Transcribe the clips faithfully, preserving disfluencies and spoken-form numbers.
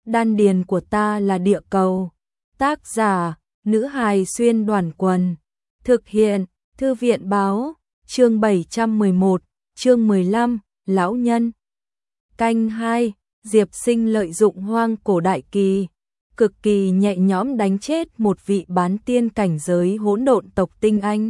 Đan điền của ta là địa cầu. Tác giả, nữ hài xuyên đoàn quần. Thực hiện, thư viện báo, chương bảy trăm mười một, chương mười lăm, lão nhân. Canh hai, Diệp Sinh lợi dụng hoang cổ đại kỳ, cực kỳ nhẹ nhõm đánh chết một vị bán tiên cảnh giới hỗn độn tộc tinh anh.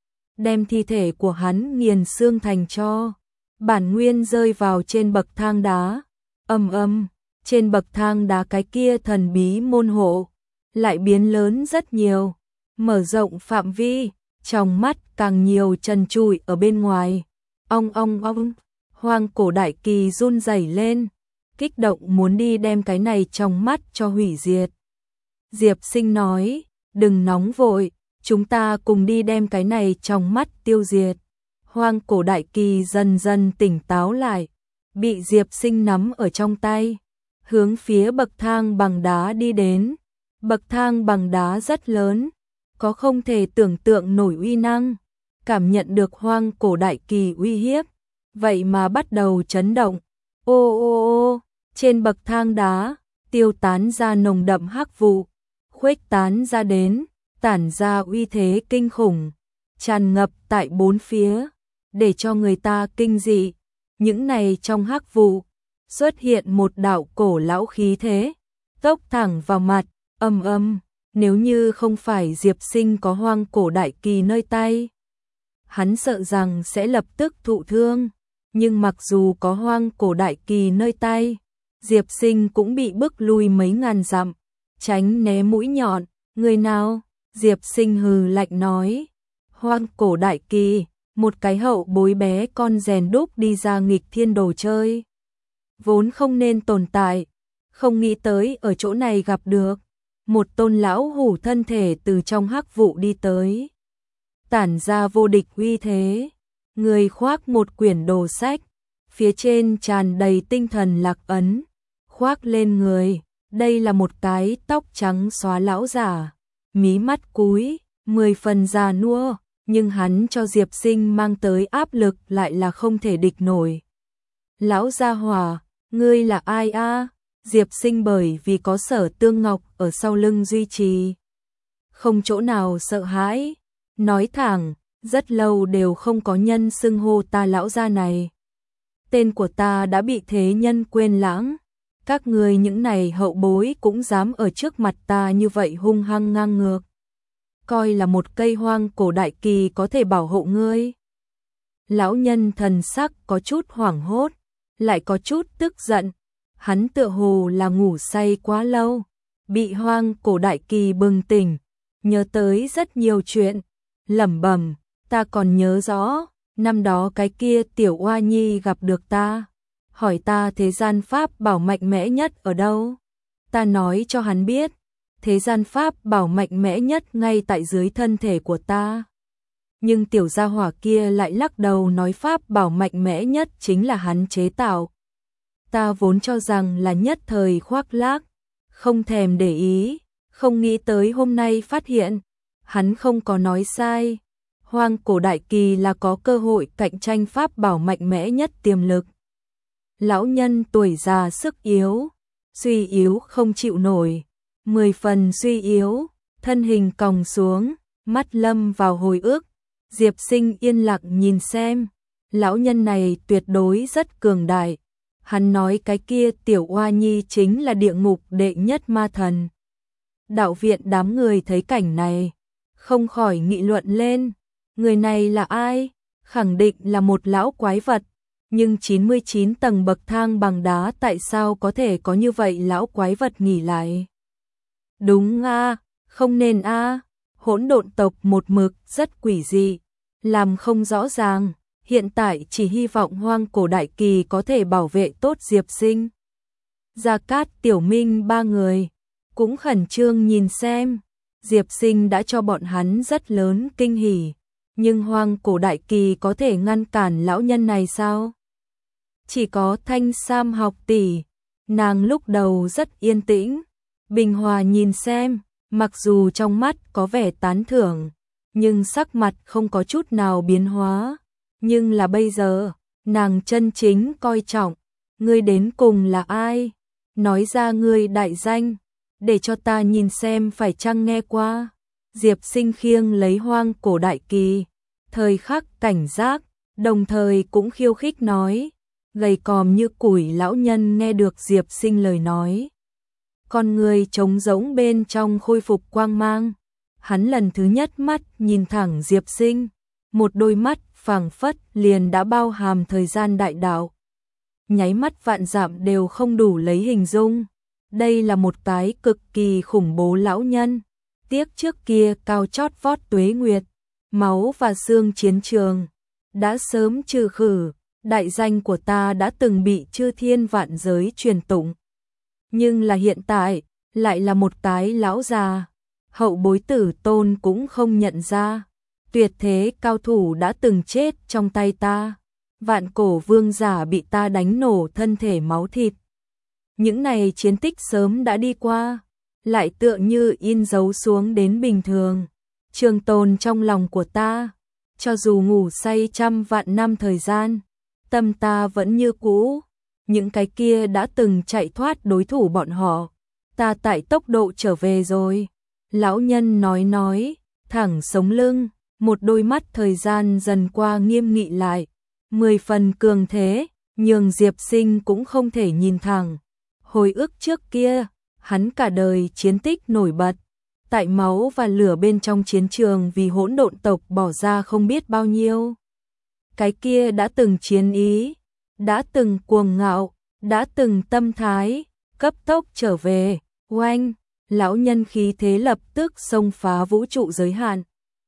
Đem thi thể của hắn nghiền xương thành tro, bản nguyên rơi vào trên bậc thang đá. Ầm ầm, trên bậc thang đá cái kia thần bí môn hộ lại biến lớn rất nhiều, mở rộng phạm vi, trong mắt càng nhiều trần trụi ở bên ngoài. Ong ong ong, hoang cổ đại kỳ run rẩy lên, kích động muốn đi đem cái này trong mắt cho hủy diệt. Diệp Sinh nói, đừng nóng vội, chúng ta cùng đi đem cái này trong mắt tiêu diệt. Hoang cổ đại kỳ dần dần tỉnh táo lại, bị Diệp Sinh nắm ở trong tay, hướng phía bậc thang bằng đá đi đến. Bậc thang bằng đá rất lớn, có không thể tưởng tượng nổi uy năng. Cảm nhận được hoang cổ đại kỳ uy hiếp, vậy mà bắt đầu chấn động. Ô ô ô, trên bậc thang đá, tiêu tán ra nồng đậm hắc vụ, khuếch tán ra đến, tản ra uy thế kinh khủng, tràn ngập tại bốn phía, để cho người ta kinh dị. Những này trong hắc vụ, xuất hiện một đạo cổ lão khí thế, tốc thẳng vào mặt. Âm âm, nếu như không phải Diệp Sinh có hoang cổ đại kỳ nơi tay, hắn sợ rằng sẽ lập tức thụ thương. Nhưng mặc dù có hoang cổ đại kỳ nơi tay, Diệp Sinh cũng bị bức lui mấy ngàn dặm, tránh né mũi nhọn. Người nào? Diệp Sinh hừ lạnh nói. Hoang cổ đại kỳ, một cái hậu bối bé con rèn đúc đi ra nghịch thiên đồ chơi, vốn không nên tồn tại, không nghĩ tới ở chỗ này gặp được. Một tôn lão hủ thân thể từ trong hắc vụ đi tới, tản ra vô địch uy thế. Người khoác một quyển đồ sách, phía trên tràn đầy tinh thần lạc ấn, khoác lên người. Đây là một cái tóc trắng xóa lão giả, mí mắt cúi, mười phần già nua, nhưng hắn cho Diệp Sinh mang tới áp lực lại là không thể địch nổi. Lão gia hỏa, ngươi là ai a? Diệp Sinh bởi vì có Sở Tương Ngọc ở sau lưng duy trì, không chỗ nào sợ hãi, nói thẳng, rất lâu đều không có nhân xưng hô ta lão gia này. Tên của ta đã bị thế nhân quên lãng, các ngươi những này hậu bối cũng dám ở trước mặt ta như vậy hung hăng ngang ngược, coi là một cây hoang cổ đại kỳ có thể bảo hộ ngươi. Lão nhân thần sắc có chút hoảng hốt, lại có chút tức giận. Hắn tựa hồ là ngủ say quá lâu, bị hoang cổ đại kỳ bừng tỉnh, nhớ tới rất nhiều chuyện, lẩm bẩm, ta còn nhớ rõ, năm đó cái kia tiểu oa nhi gặp được ta, hỏi ta thế gian pháp bảo mạnh mẽ nhất ở đâu. Ta nói cho hắn biết, thế gian pháp bảo mạnh mẽ nhất ngay tại dưới thân thể của ta. Nhưng tiểu gia hỏa kia lại lắc đầu nói pháp bảo mạnh mẽ nhất chính là hắn chế tạo. Ta vốn cho rằng là nhất thời khoác lác, không thèm để ý, không nghĩ tới hôm nay phát hiện, hắn không có nói sai. Hoang cổ đại kỳ là có cơ hội cạnh tranh pháp bảo mạnh mẽ nhất tiềm lực. Lão nhân tuổi già sức yếu, suy yếu không chịu nổi, mười phần suy yếu, thân hình còng xuống, mắt lâm vào hồi ức. Diệp Sinh yên lặng nhìn xem, lão nhân này tuyệt đối rất cường đại. Hắn nói cái kia tiểu oa nhi chính là địa ngục đệ nhất ma thần. Đạo viện đám người thấy cảnh này, không khỏi nghị luận lên. Người này là ai? Khẳng định là một lão quái vật. Nhưng chín mươi chín tầng bậc thang bằng đá tại sao có thể có như vậy lão quái vật nghỉ lại? Đúng a, không nên a. Hỗn độn tộc một mực rất quỷ dị, làm không rõ ràng. Hiện tại chỉ hy vọng hoang cổ đại kỳ có thể bảo vệ tốt Diệp Sinh. Gia Cát, Tiểu Minh ba người cũng khẩn trương nhìn xem. Diệp Sinh đã cho bọn hắn rất lớn kinh hỉ, nhưng hoang cổ đại kỳ có thể ngăn cản lão nhân này sao? Chỉ có Thanh Sam học tỷ, nàng lúc đầu rất yên tĩnh, bình hòa nhìn xem, mặc dù trong mắt có vẻ tán thưởng, nhưng sắc mặt không có chút nào biến hóa. Nhưng là bây giờ, nàng chân chính coi trọng, ngươi đến cùng là ai? nói ra ngươi đại danh, để cho ta nhìn xem phải chăng nghe qua. Diệp Sinh khiêng lấy hoang cổ đại kỳ, thời khắc cảnh giác, đồng thời cũng khiêu khích nói, gầy còm như củi lão nhân nghe được Diệp Sinh lời nói. Con người trống rỗng bên trong khôi phục quang mang, hắn lần thứ nhất mắt nhìn thẳng Diệp Sinh, một đôi mắt phảng phất liền đã bao hàm thời gian đại đạo. Nháy mắt vạn dặm đều không đủ lấy hình dung. Đây là một cái cực kỳ khủng bố lão nhân. Tiếc trước kia cao chót vót tuế nguyệt, máu và xương chiến trường đã sớm trừ khử, đại danh của ta đã từng bị chư thiên vạn giới truyền tụng. Nhưng là hiện tại, lại là một cái lão già, hậu bối tử tôn cũng không nhận ra. Tuyệt thế cao thủ đã từng chết trong tay ta, vạn cổ vương giả bị ta đánh nổ thân thể máu thịt. Những này chiến tích sớm đã đi qua, lại tựa như in dấu xuống đến bình thường, trường tồn trong lòng của ta. Cho dù ngủ say trăm vạn năm thời gian, tâm ta vẫn như cũ. Những cái kia đã từng chạy thoát đối thủ bọn họ, ta tại tốc độ trở về rồi. Lão nhân nói nói, thẳng sống lưng, một đôi mắt thời gian dần qua nghiêm nghị lại, mười phần cường thế, nhường Diệp Sinh cũng không thể nhìn thẳng. Hồi ức trước kia, hắn cả đời chiến tích nổi bật, tại máu và lửa bên trong chiến trường vì hỗn độn tộc bỏ ra không biết bao nhiêu. Cái kia đã từng chiến ý, đã từng cuồng ngạo, đã từng tâm thái, cấp tốc trở về, oanh, lão nhân khí thế lập tức xông phá vũ trụ giới hạn,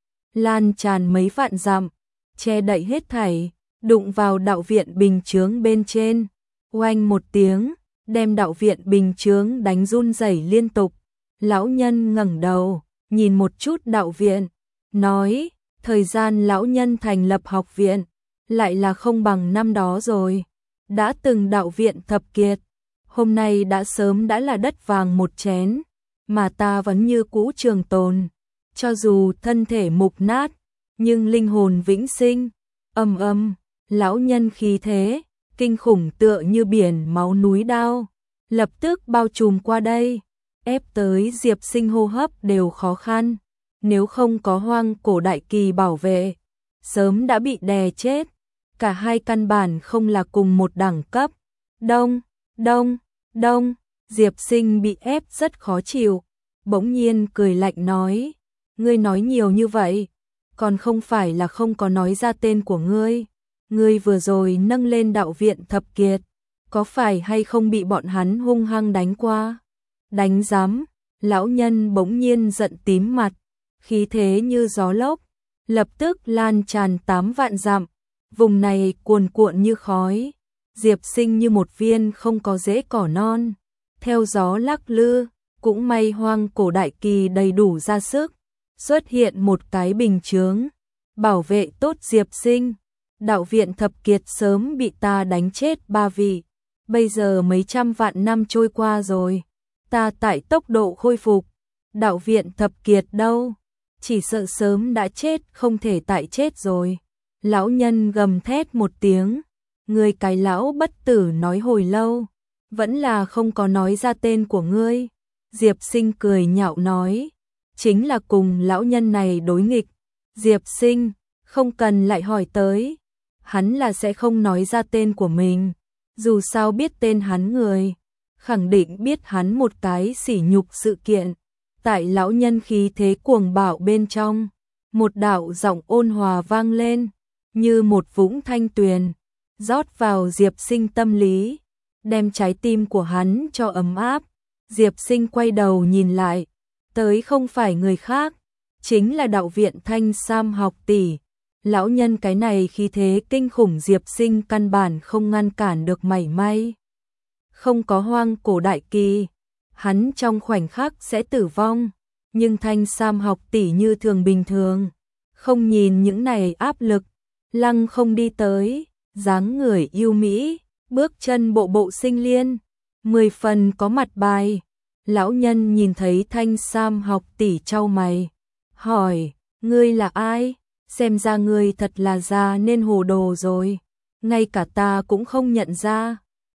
lan tràn mấy vạn dặm, che đậy hết thảy, đụng vào đạo viện bình chướng bên trên, oanh một tiếng, đem đạo viện bình chướng đánh run rẩy liên tục. Lão nhân ngẩng đầu, nhìn một chút đạo viện, nói, thời gian lão nhân thành lập học viện, lại là không bằng năm đó rồi. Đã từng đạo viện thập kiệt, hôm nay đã sớm đã là đất vàng một chén, mà ta vẫn như cũ trường tồn. Cho dù thân thể mục nát, nhưng linh hồn vĩnh sinh. Âm âm, lão nhân khí thế, kinh khủng tựa như biển máu núi đao, lập tức bao trùm qua đây, ép tới Diệp Sinh hô hấp đều khó khăn. Nếu không có hoang cổ đại kỳ bảo vệ, sớm đã bị đè chết. Cả hai căn bản không là cùng một đẳng cấp. Đông, đông, đông, Diệp Sinh bị ép rất khó chịu, bỗng nhiên cười lạnh nói, ngươi nói nhiều như vậy, còn không phải là không có nói ra tên của ngươi. Ngươi vừa rồi nâng lên đạo viện thập kiệt, có phải hay không bị bọn hắn hung hăng đánh qua? Đánh giám, lão nhân bỗng nhiên giận tím mặt, khí thế như gió lốc, lập tức lan tràn tám vạn dặm. Vùng này cuồn cuộn như khói, Diệp Sinh như một viên không có rễ cỏ non, theo gió lắc lư, cũng may hoang cổ đại kỳ đầy đủ ra sức, xuất hiện một cái bình chướng, bảo vệ tốt Diệp Sinh. Đạo viện thập kiệt sớm bị ta đánh chết ba vị, bây giờ mấy trăm vạn năm trôi qua rồi, ta tại tốc độ khôi phục, đạo viện thập kiệt đâu, chỉ sợ sớm đã chết không thể tại chết rồi. Lão nhân gầm thét một tiếng, ngươi cái lão bất tử nói hồi lâu, vẫn là không có nói ra tên của ngươi. Diệp Sinh cười nhạo nói, chính là cùng lão nhân này đối nghịch. Diệp Sinh, không cần lại hỏi tới, hắn là sẽ không nói ra tên của mình, dù sao biết tên hắn người, khẳng định biết hắn một cái sỉ nhục sự kiện. Tại lão nhân khí thế cuồng bạo bên trong, một đạo giọng ôn hòa vang lên, như một vũng thanh tuyền, rót vào Diệp Sinh tâm lý, đem trái tim của hắn cho ấm áp. Diệp Sinh quay đầu nhìn lại, tới không phải người khác, chính là đạo viện Thanh Sam học tỷ. Lão nhân cái này khí thế kinh khủng Diệp Sinh căn bản không ngăn cản được mảy may. Không có hoang cổ đại kỳ, hắn trong khoảnh khắc sẽ tử vong, nhưng Thanh Sam học tỷ như thường bình thường, không nhìn những này áp lực, lăng không đi tới, dáng người yêu mỹ, bước chân bộ bộ sinh liên, mười phần có mặt bài. Lão nhân nhìn thấy Thanh Sam học tỷ chau mày, hỏi, ngươi là ai? Xem ra ngươi thật là già nên hồ đồ rồi, ngay cả ta cũng không nhận ra.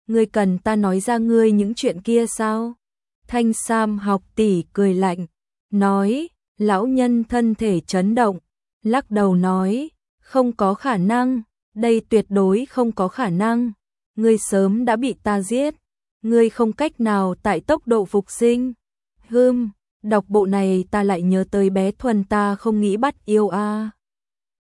Ngươi cần ta nói ra ngươi những chuyện kia sao? Thanh Sam học tỷ cười lạnh, nói, lão nhân thân thể chấn động, lắc đầu nói, không có khả năng, đây tuyệt đối không có khả năng, ngươi sớm đã bị ta giết, ngươi không cách nào tại tốc độ phục sinh. Hừm, đọc bộ này ta lại nhớ tới bé Thuần ta không nghĩ bắt yêu a.